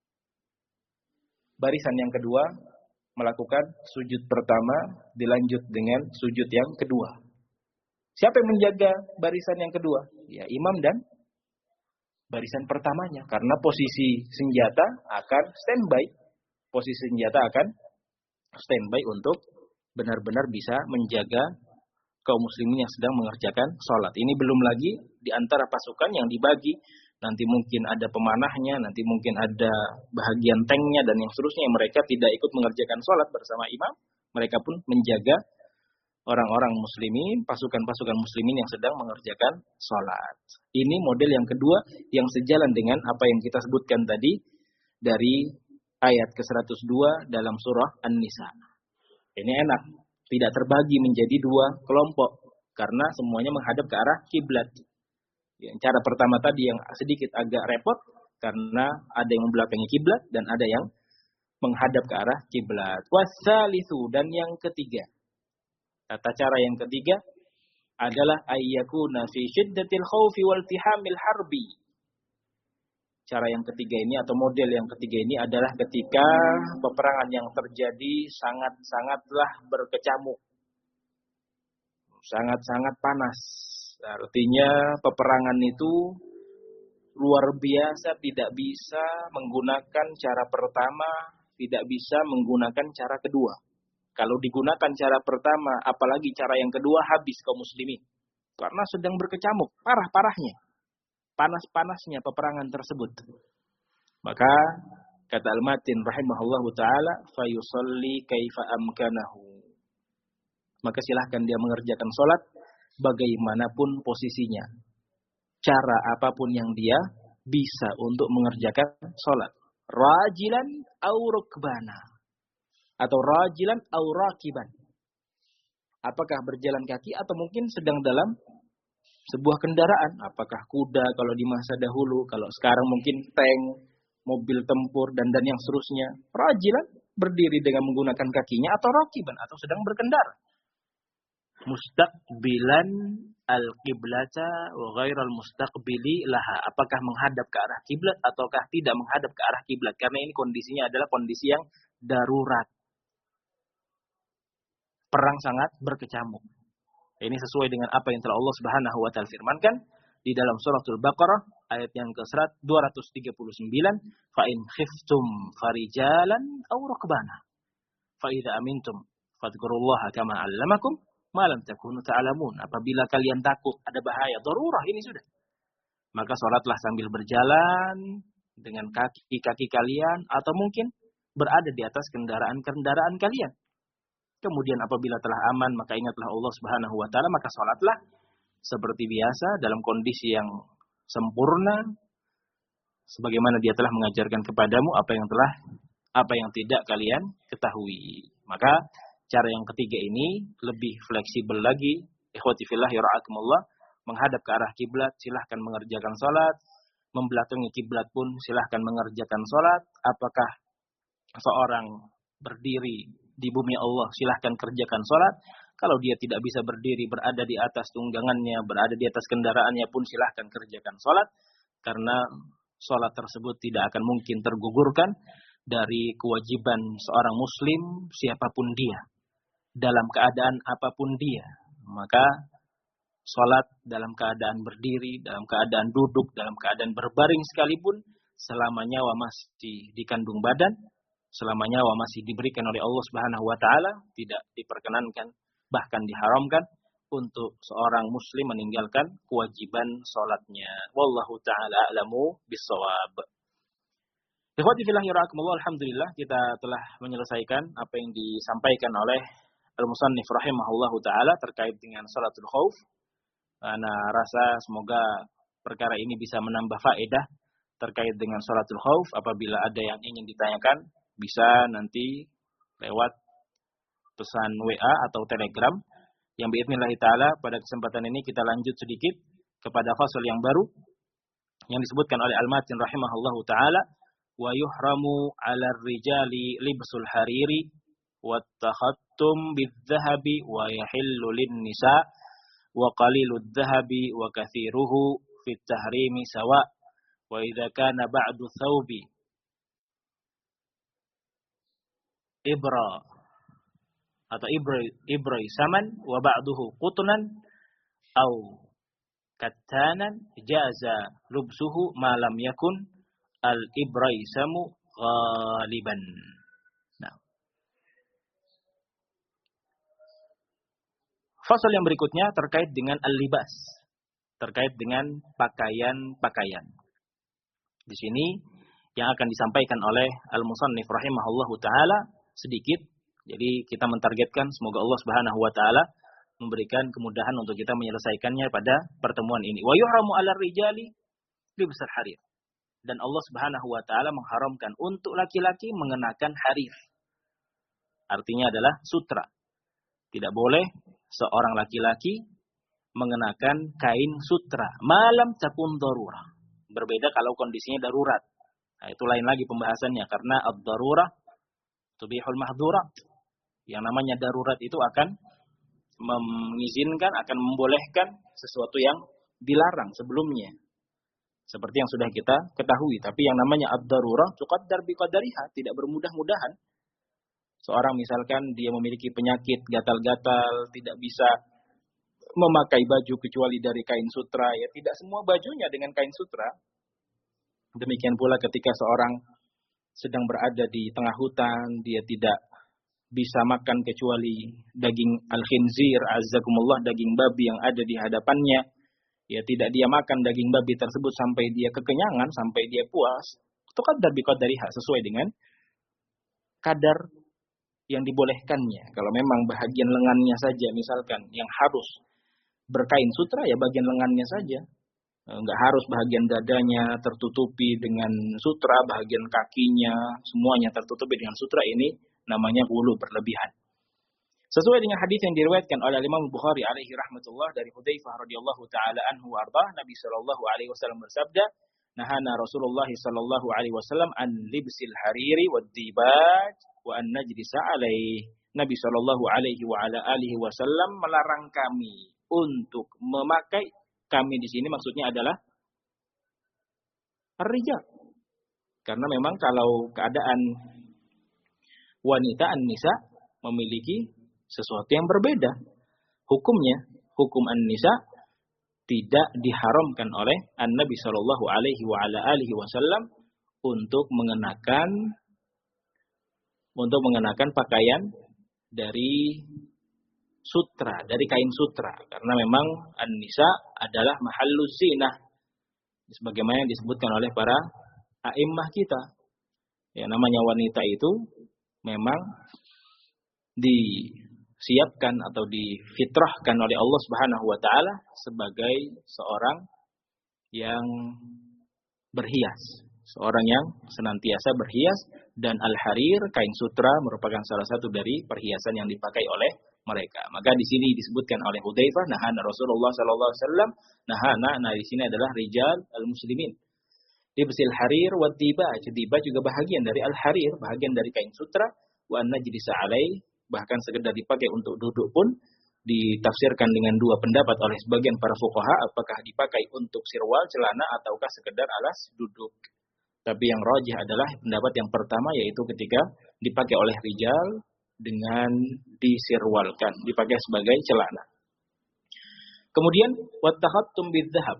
barisan yang kedua melakukan sujud pertama, dilanjut dengan sujud yang kedua. Siapa yang menjaga barisan yang kedua? Ya, imam dan barisan pertamanya. Karena posisi senjata akan standby. Posisi senjata akan standby untuk benar-benar bisa menjaga kaum muslimin yang sedang mengerjakan sholat. Ini belum lagi di antara pasukan yang dibagi. Nanti mungkin ada pemanahnya, nanti mungkin ada bahagian tanknya, dan yang seterusnya. Mereka tidak ikut mengerjakan sholat bersama imam. Mereka pun menjaga orang-orang muslimin, pasukan-pasukan muslimin yang sedang mengerjakan sholat. Ini model yang kedua yang sejalan dengan apa yang kita sebutkan tadi dari ayat ke seratus dua dalam surah An-Nisa. Ini enak. Tidak terbagi menjadi dua kelompok. Karena semuanya menghadap ke arah kiblat. Yang cara pertama tadi yang sedikit agak repot. Karena ada yang membelakangi kiblat dan ada yang menghadap ke arah kiblat. Wassalisu, dan yang ketiga. Tata cara yang ketiga adalah ayyakuna fi syiddatil khawfi wal tihamil harbi. Cara yang ketiga ini atau model yang ketiga ini adalah ketika peperangan yang terjadi sangat-sangatlah berkecamuk. Sangat-sangat panas. Artinya peperangan itu luar biasa, tidak bisa menggunakan cara pertama, tidak bisa menggunakan cara kedua. Kalau digunakan cara pertama, apalagi cara yang kedua, habis kaum muslimin. Karena sedang berkecamuk, parah-parahnya. Panas-panasnya peperangan tersebut. Maka kata Al-Matin rahimahullahu taala, fayusalli kaifa amkanahu. Maka silahkan dia mengerjakan sholat bagaimanapun posisinya. Cara apapun yang dia bisa untuk mengerjakan sholat. Rajilan au rukbana. Atau rajilan au rakiban. Apakah berjalan kaki atau mungkin sedang dalam sebuah kendaraan, apakah kuda kalau di masa dahulu, kalau sekarang mungkin tank, mobil tempur, dan dan yang seterusnya. Rajilan, berdiri dengan menggunakan kakinya, atau rakiban, atau sedang berkendara. Mustaqbilan al-qiblata wa ghairal mustaqbili laha. Apakah menghadap ke arah kiblat ataukah tidak menghadap ke arah kiblat? Karena ini kondisinya adalah kondisi yang darurat. Perang sangat berkecamuk. Ini sesuai dengan apa yang telah Allah Subhanahu wa taala firmankan di dalam suratul Baqarah ayat yang ke dua ratus tiga puluh sembilan, fa in khiftum farijalan aw rukbana fa idza amintum fadhkurullaha kama 'allamakum ma lam takunu ta'lamun. Apabila kalian takut ada bahaya darurah, ini sudah, maka salatlah sambil berjalan dengan kaki-kaki kalian atau mungkin berada di atas kendaraan-kendaraan kalian. Kemudian apabila telah aman, maka ingatlah Allah Subhanahu wa taala, maka salatlah seperti biasa dalam kondisi yang sempurna sebagaimana dia telah mengajarkan kepadamu apa yang telah apa yang tidak kalian ketahui. Maka cara yang ketiga ini lebih fleksibel lagi. Ikhwati fillah ya ra'akumullah, menghadap ke arah kiblat, silahkan mengerjakan salat. membelakangi kiblat pun silahkan mengerjakan sholat. Apakah seorang berdiri di bumi Allah, silahkan kerjakan sholat. Kalau dia tidak bisa berdiri, berada di atas tunggangannya, berada di atas kendaraannya pun silahkan kerjakan sholat. Karena sholat tersebut tidak akan mungkin tergugurkan dari kewajiban seorang muslim siapapun dia, dalam keadaan apapun dia. Maka sholat dalam keadaan berdiri, dalam keadaan duduk, dalam keadaan berbaring sekalipun, selama nyawa masih dikandung badan, selama nyawa masih diberikan oleh Allah Subhanahu wa taala, tidak diperkenankan, bahkan diharamkan untuk seorang muslim meninggalkan kewajiban sholatnya. Wallahu ta'ala a'lamu bis-shawab. Ikhwati fillah yarakumullah, alhamdulillah kita telah menyelesaikan apa yang disampaikan oleh al-musannif rahimahullahu ta'ala terkait dengan salatul khauf. Ana rasa semoga perkara ini bisa menambah faedah terkait dengan salatul khauf. Apabila ada yang ingin ditanyakan, bisa nanti lewat pesan W A atau Telegram. Yang biidznillah ta'ala pada kesempatan ini kita lanjut sedikit kepada fasal yang baru yang disebutkan oleh Al-Matin rahimahullahu ta'ala. Wa yuhramu 'alar rijali libsul hariri wattakhattum bidh-dhahabi wa yahillu lin-nisa wa qalilud dhahabi wa kathiruhu fit tahrimi sawa wa idza kana ba'du thawbi ibra atau ibrai ibrai saman wa ba'duhu qutnan au kattanan jaza lubsuhu ma lam yakun al ibrai samu ghaliban. Nah, fasal yang berikutnya terkait dengan al-libas, terkait dengan pakaian-pakaian. Di sini yang akan disampaikan oleh al-musannif rahimahullahu taala sedikit. Jadi kita mentargetkan semoga Allah Subhanahu wa taala memberikan kemudahan untuk kita menyelesaikannya pada pertemuan ini. Wa yuhramu 'alar rijali libsal harir. Dan Allah Subhanahu wa taala mengharamkan untuk laki-laki mengenakan harir. Artinya adalah sutra. Tidak boleh seorang laki-laki mengenakan kain sutra malam takun darurah. Berbeda kalau kondisinya darurat. Nah, itu lain lagi pembahasannya karena ad-darurah tubihul mahdhurat. Yang namanya darurat itu akan mengizinkan, akan membolehkan sesuatu yang dilarang sebelumnya. Seperti yang sudah kita ketahui. Tapi yang namanya ad-darurah tuqaddar biqadariha, tidak bermudah-mudahan. Seorang misalkan dia memiliki penyakit gatal-gatal, tidak bisa memakai baju kecuali dari kain sutra, ya tidak semua bajunya dengan kain sutra. Demikian pula ketika seorang sedang berada di tengah hutan, dia tidak bisa makan kecuali daging al-khinzir, azzakumullah, daging babi yang ada di hadapannya. Ya tidak dia makan daging babi tersebut sampai dia kekenyangan, sampai dia puas. Itu qadar biqadariha, sesuai dengan kadar yang dibolehkannya. Kalau memang bahagian lengannya saja misalkan yang harus berkain sutra, ya bagian lengannya saja. Enggak harus bahagian dadanya tertutupi dengan sutra, bahagian kakinya semuanya tertutupi dengan sutra. Ini namanya ghulu, berlebihan. Sesuai dengan hadis yang diriwayatkan oleh Imam Bukhari alaihi rahmatullah dari Hudzaifah radhiyallahu taala anhu warḍah, Nabi sallallahu alaihi wasallam bersabda, "Nahana Rasulullah sallallahu alaihi wasallam an libsil hariri wad dibaj wa an najlisa alaihi." Nabi sallallahu alaihi wa ala alihi wasallam melarang kami untuk memakai, kami di sini maksudnya adalah ar-rijal. Karena memang kalau keadaan wanita an-nisa memiliki sesuatu yang berbeda. Hukumnya, hukum an-nisa tidak diharamkan oleh An-Nabi sallallahu alaihi wa ala alihi wasallam untuk mengenakan untuk mengenakan pakaian dari sutra, dari kain sutra. Karena memang an-nisa adalah mahalluz zinah. Sebagaimana yang disebutkan oleh para a'immah kita. Ya, namanya wanita itu memang disiapkan atau difitrahkan oleh Allah Subhanahu wa taala sebagai seorang yang berhias, seorang yang senantiasa berhias, dan al-harir, kain sutra, merupakan salah satu dari perhiasan yang dipakai oleh mereka. Maka di sini disebutkan oleh Hudzaifah, nahana Rasulullah sallallahu alaihi wasallam, nahana, nah di sini adalah rijal al-muslimin. Libsil harir wa dibaj. Dibaj juga bahagian dari al-harir, bahagian dari kain sutra. Wa najlisa alai, bahkan sekedar dipakai untuk duduk pun ditafsirkan dengan dua pendapat oleh sebagian para fuqaha, apakah dipakai untuk sirwal, celana, ataukah sekedar alas duduk. Tapi yang rajih adalah pendapat yang pertama, yaitu ketika dipakai oleh rijal dengan disirwalkan, dipakai sebagai celana. Kemudian wattahattum bidzahab,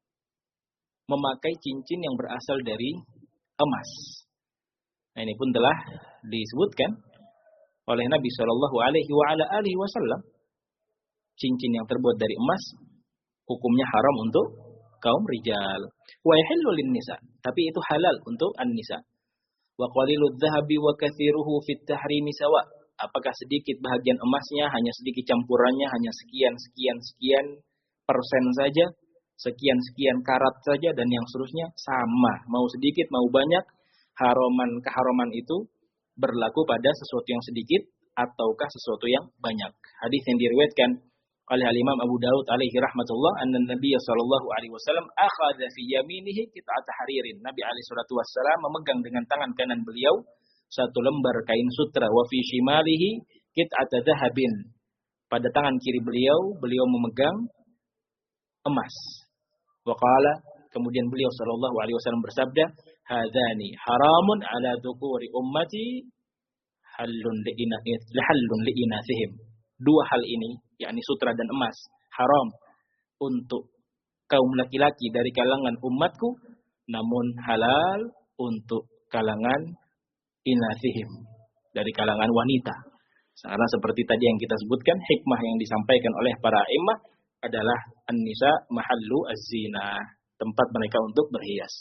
memakai cincin yang berasal dari emas. Nah, ini pun telah disebutkan oleh Nabi Shallallahu Alaihi Wasallam. Cincin yang terbuat dari emas hukumnya haram untuk kaum rijal. Wa yahillu lin-nisa, tapi itu halal untuk an-nisa. Wa qaliludz dzahabi wa katsiruhu fit tahrimi sawa. Apakah sedikit bahagian emasnya, hanya sedikit campurannya, hanya sekian sekian sekian persen saja, sekian sekian karat saja, dan yang seterusnya sama. Mau sedikit mau banyak, haraman keharaman itu berlaku pada sesuatu yang sedikit ataukah sesuatu yang banyak. Hadis yang diriwayatkan oleh Al-Imam Abu Daud alaihi rahmatullah, anna Nabi sallallahu alaihi wasallam akhadha fi yaminihi qit'at haririn. Nabi alaihi salatu wasallam memegang dengan tangan kanan beliau satu lembar kain sutra, wa fi shimalihi qit'at dhahabin. Pada tangan kiri beliau, beliau memegang emas. Wa qala, kemudian beliau sallallahu alaihi wasallam bersabda, hadzani haramun ala dzukuri ummati halun li'ina halun li'inathihim. Dua hal ini, yakni sutra dan emas, haram untuk kaum laki-laki dari kalangan umatku, namun halal untuk kalangan inathihim, dari kalangan wanita. Karena seperti tadi yang kita sebutkan, hikmah yang disampaikan oleh para imam adalah an-nisa mahallu az-zina, tempat mereka untuk berhias.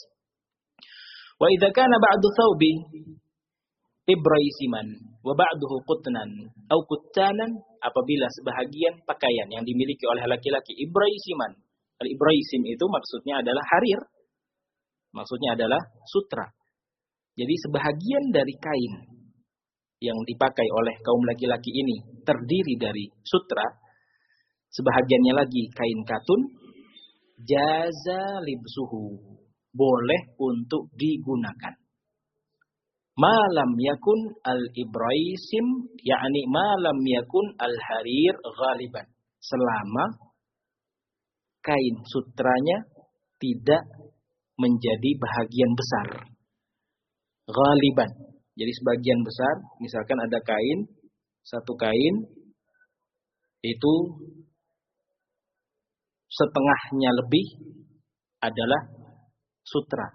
Wa idza kana ba'du thawbi ibraisiman wa ba'duhu qutnan au kuttanan, apabila sebahagian pakaian yang dimiliki oleh laki-laki ibraisiman. Al-ibraisim itu maksudnya adalah harir. Maksudnya adalah sutra. Jadi sebahagian dari kain yang dipakai oleh kaum laki-laki ini terdiri dari sutra, sebahagiannya lagi kain katun, jaza libsuhu, boleh untuk digunakan. Malam yakun al-ibraisim, yakni malam yakun al-harir ghaliban, selama kain sutranya tidak menjadi bahagian besar. Ghaliban, jadi sebagian besar, misalkan ada kain, satu kain itu setengahnya lebih adalah sutra.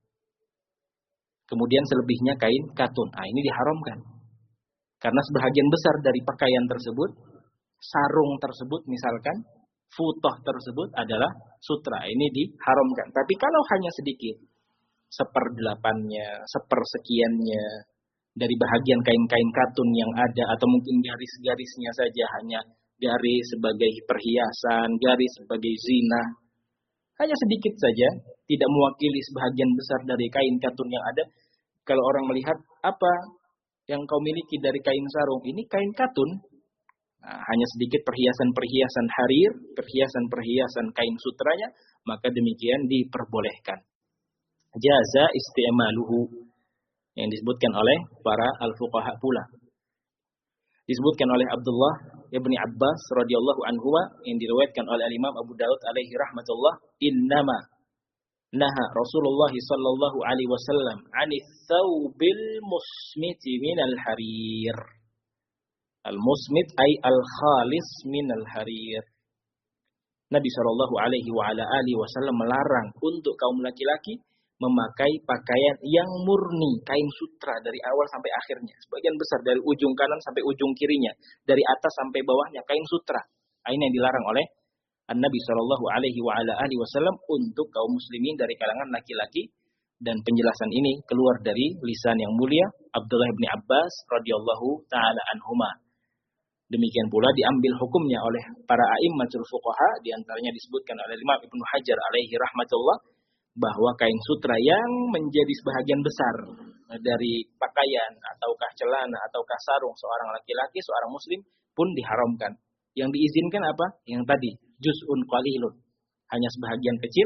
Kemudian selebihnya kain katun. Nah, ini diharamkan. Karena sebahagian besar dari pakaian tersebut, sarung tersebut misalkan, futoh tersebut adalah sutra. Ini diharamkan. Tapi kalau hanya sedikit, seperdelapannya, sepersekiannya, dari bahagian kain-kain katun yang ada, atau mungkin garis-garisnya saja hanya garis sebagai perhiasan, garis sebagai zina, hanya sedikit saja, tidak mewakili sebahagian besar dari kain katun yang ada. Kalau orang melihat, apa yang kau miliki dari kain sarung, ini kain katun. Nah, hanya sedikit perhiasan-perhiasan harir, perhiasan-perhiasan kain sutranya, maka demikian diperbolehkan. Jaza isti'maluhu, yang disebutkan oleh para al-fuqaha pula. Disebutkan oleh Abdullah ibn Abbas radhiyallahu anhu, yang diriwayatkan oleh Imam Abu Daud alaihi rahmatullah, innama naha Rasulullah sallallahu alaihi wasallam 'anil thawbil musmiti minal harir. Al-musmit ay al-khalis minal harir. Nabi sallallahu alaihi wa ala alihi wasallam melarang untuk kaum laki-laki memakai pakaian yang murni, kain sutra dari awal sampai akhirnya. Sebagian besar dari ujung kanan sampai ujung kirinya, dari atas sampai bawahnya kain sutra. Ini yang dilarang oleh An-Nabi Shallallahu Alaihi Wasallam untuk kaum muslimin dari kalangan laki-laki, dan penjelasan ini keluar dari lisan yang mulia Abdullah bin Abbas radhiyallahu taala anhuma. Demikian pula diambil hukumnya oleh para a'immatul fuqaha, di antaranya disebutkan oleh Imam Ibnu Hajar alaihi rahmatullah, bahwa kain sutra yang menjadi sebahagian besar dari pakaian ataukah celana ataukah sarung seorang laki-laki, seorang muslim pun diharamkan. Yang diizinkan apa? Yang tadi, juz'un qalilun, hanya sebahagian kecil,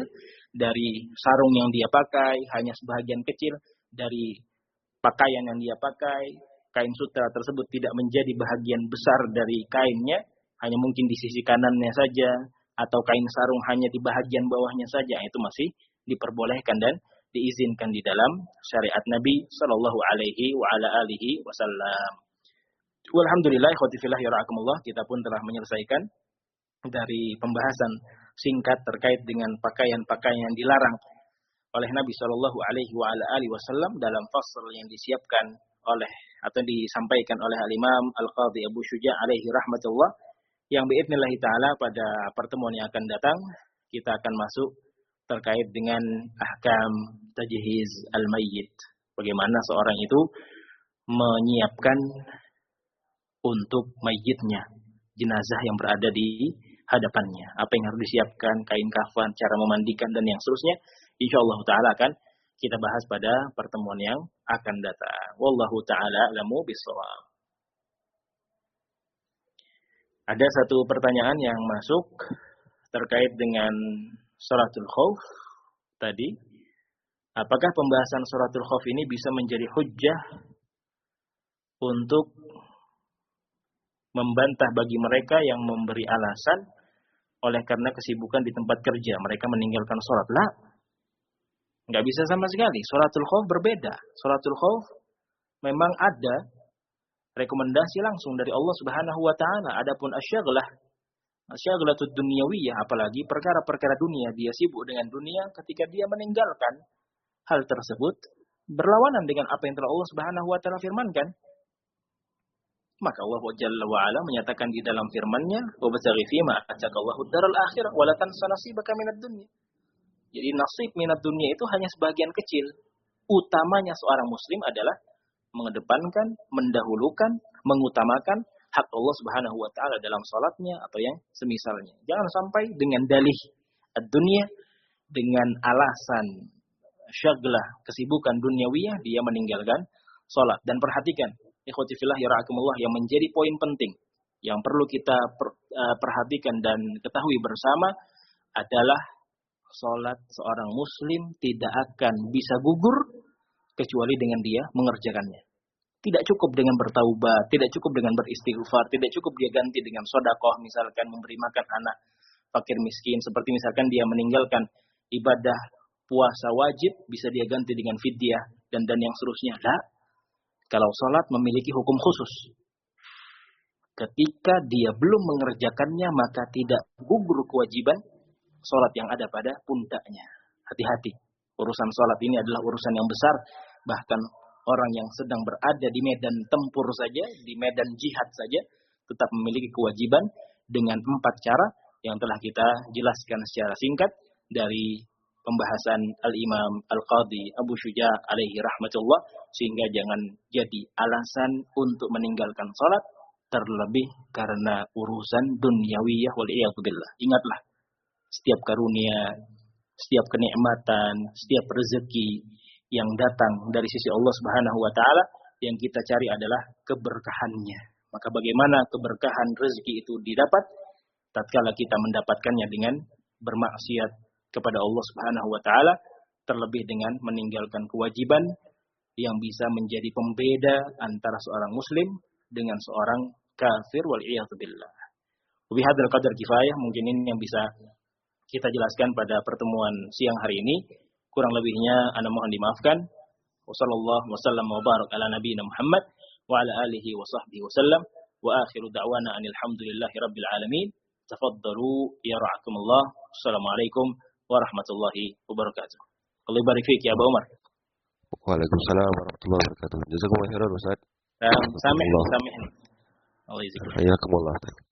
dari sarung yang dia pakai, hanya sebahagian kecil dari pakaian yang dia pakai, kain sutra tersebut tidak menjadi bahagian besar dari kainnya, hanya mungkin di sisi kanannya saja, atau kain sarung hanya di bahagian bawahnya saja, itu masih diperbolehkan dan diizinkan di dalam syariat Nabi Shallallahu Alaihi wa ala alihi Wasallam. Alhamdulillah, ikhwati fillah yarhakumullah, kita pun telah menyelesaikan dari pembahasan singkat terkait dengan pakaian-pakaian yang dilarang oleh Nabi Shallallahu Alaihi wa ala alihi Wasallam dalam fasal yang disiapkan oleh atau disampaikan oleh Al-Imam Al-Qadhi Abu Syuja alaihi rahmatullah, yang biidznillah ta'ala pada pertemuan yang akan datang kita akan masuk terkait dengan ahkam tajhiz al-mayyit. Bagaimana seorang itu menyiapkan untuk mayyitnya, jenazah yang berada di hadapannya. Apa yang harus disiapkan, kain kafan, cara memandikan dan yang seterusnya. Insyaallah ta'ala akan kita bahas pada pertemuan yang akan datang. Wallahu ta'ala a'lamu bissawab. Ada satu pertanyaan yang masuk terkait dengan Shalatul Khauf tadi. Apakah pembahasan Shalatul Khauf ini bisa menjadi hujjah untuk membantah bagi mereka yang memberi alasan oleh karena kesibukan di tempat kerja mereka meninggalkan sholat? Lah, nggak bisa sama sekali. Shalatul Khauf berbeda. Shalatul Khauf memang ada rekomendasi langsung dari Allah Subhanahu wa taala. Adapun asyaghlah, asyaghalatud dunyawiyah, apalagi perkara-perkara dunia, dia sibuk dengan dunia, ketika dia meninggalkan hal tersebut berlawanan dengan apa yang telah Allah Subhanahu wa taala firmankan. Maka Allah Jalla wa Ala menyatakan di dalam firman-Nya, "Wa bataghi fima ataqallahu ad-daral akhirah wa la tansa nasibaka minad dunya." Jadi nasib minad dunya itu hanya sebagian kecil. Utamanya seorang muslim adalah mengedepankan, mendahulukan, mengutamakan hak Allah Subhanahu wa taala dalam salatnya atau yang semisalnya. Jangan sampai dengan dalih ad-dunya, dengan alasan syaglah, kesibukan duniawiyah, dia meninggalkan salat. Dan perhatikan, ikhwati fillah yarhakumullah, yang menjadi poin penting yang perlu kita per, uh, perhatikan dan ketahui bersama adalah salat seorang muslim tidak akan bisa gugur kecuali dengan dia mengerjakannya. Tidak cukup dengan bertaubat, tidak cukup dengan beristighfar, tidak cukup dia ganti dengan sedekah, misalkan memberi makan anak fakir miskin, seperti misalkan dia meninggalkan ibadah puasa wajib, bisa dia ganti dengan fidyah dan dan yang seterusnya. Nah, kalau salat memiliki hukum khusus. Ketika dia belum mengerjakannya, maka tidak gugur kewajiban salat yang ada pada pundaknya. Hati-hati. Urusan salat ini adalah urusan yang besar. Bahkan orang yang sedang berada di medan tempur saja, di medan jihad saja, tetap memiliki kewajiban dengan empat cara yang telah kita jelaskan secara singkat dari pembahasan Al-Imam Al-Qadhi Abu Syuja alaihi rahmatullah, sehingga jangan jadi alasan untuk meninggalkan salat terlebih karena urusan dunyawiyah wal'iyadzubillah. Ingatlah, setiap karunia, setiap kenikmatan, setiap rezeki yang datang dari sisi Allah Subhanahu wa taala, yang kita cari adalah keberkahannya. Maka bagaimana keberkahan rezeki itu didapat? Tatkala kita mendapatkannya dengan bermaksiat kepada Allah Subhanahu wa taala, terlebih dengan meninggalkan kewajiban yang bisa menjadi pembeda antara seorang muslim dengan seorang kafir wal iyadzu billah. Wa bihadzal qadar kifayah, mungkin ini yang bisa kita jelaskan pada pertemuan siang hari ini. Kurang lebihnya ana mohon dimaafkan. Wassallallahu wasallam wa barak ala nabiyina Muhammad wa ala alihi wa sahbihi wasallam. Wa akhiru da'wana anil hamdulillahi rabbil alamin. Tafaddalu yarhakumullah. Assalamualaikum warahmatullahi wabarakatuh. Allah barik fiik ya Abu Umar. Waalaikumsalam warahmatullahi wabarakatuh. Jazakumullah khairan Ustaz. Samih, samih. Allah izin. Hayakumullah.